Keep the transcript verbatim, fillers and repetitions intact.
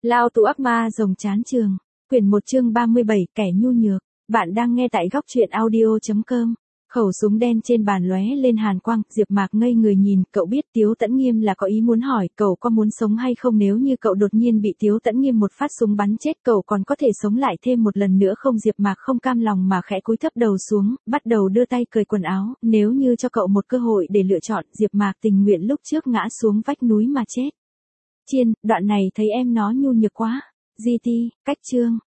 Lao tù ác ma rồng chán trường. Quyển một chương ba mươi bảy, kẻ nhu nhược. Bạn đang nghe tại góc truyện audio chấm com. Khẩu súng đen trên bàn lóe lên hàn quang, Diệp Mạc ngây người nhìn, cậu biết Tiếu Tẫn Nghiêm là có ý muốn hỏi cậu có muốn sống hay không, nếu như cậu đột nhiên bị Tiếu Tẫn Nghiêm một phát súng bắn chết, cậu còn có thể sống lại thêm một lần nữa không? Diệp Mạc không cam lòng mà khẽ cúi thấp đầu xuống, bắt đầu đưa tay cởi quần áo, nếu như cho cậu một cơ hội để lựa chọn, Diệp Mạc tình nguyện lúc trước ngã xuống vách núi mà chết. Chiên, đoạn này thấy em nó nhu nhược quá. gi ti, cách chương,